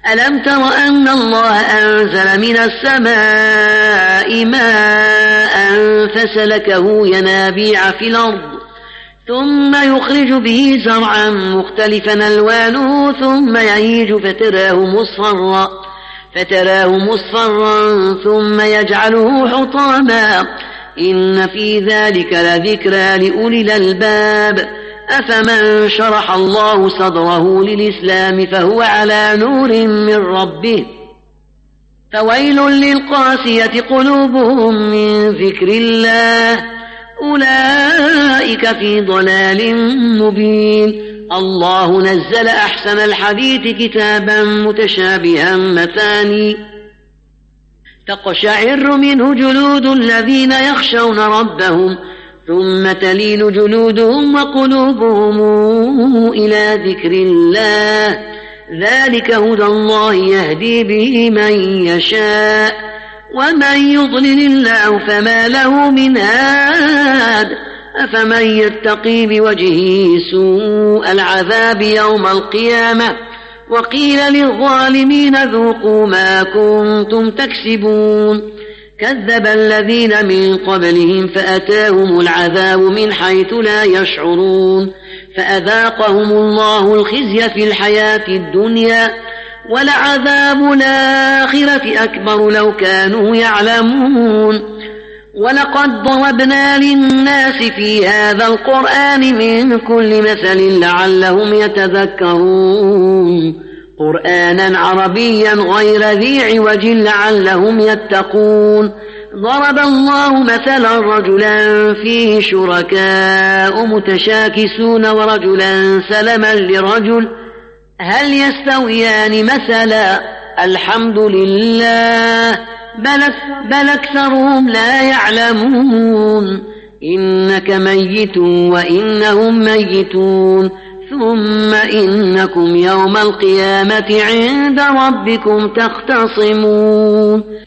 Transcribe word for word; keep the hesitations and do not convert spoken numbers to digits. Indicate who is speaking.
Speaker 1: ألم تر أن الله أنزل من السماء ماء فسلكه ينابيع في الأرض ثم يخرج به زرعا مختلفا ألوانه ثم يهيج فتراه مصفرا فتراه مصفرا ثم يجعله حطاما إن في ذلك لذكرى لأولي الألباب أفمن شرح الله صدره للإسلام فهو على نور من ربه فويل للقاسية قلوبهم من ذكر الله أولئك في ضلال مبين. الله نزل أحسن الحديث كتابا متشابها مثاني تقشعر منه جلود الذين يخشون ربهم ثم تلين جلودهم وقلوبهم إلى ذكر الله ذلك هدى الله يهدي به من يشاء ومن يضلل الله فما له من هاد أفمن يتقي بوجهه سوء العذاب يوم القيامة وقيل للظالمين ذوقوا ما كنتم تكسبون كذب الذين من قبلهم فأتاهم العذاب من حيث لا يشعرون فأذاقهم الله الخزي في الحياة الدنيا ولعذاب الآخرة أكبر لو كانوا يعلمون ولقد ضربنا للناس في هذا القرآن من كل مثل لعلهم يتذكرون قرآنا عربيا غير ذي عوج لعلهم يتقون ضرب الله مثلا رجلا فيه شركاء متشاكسون ورجلا سلما لرجل هل يستويان مثلا الحمد لله بل, بل أكثرهم لا يعلمون إنك ميت وإنهم ميتون ثم إنكم يوم القيامة عند ربكم تختصمون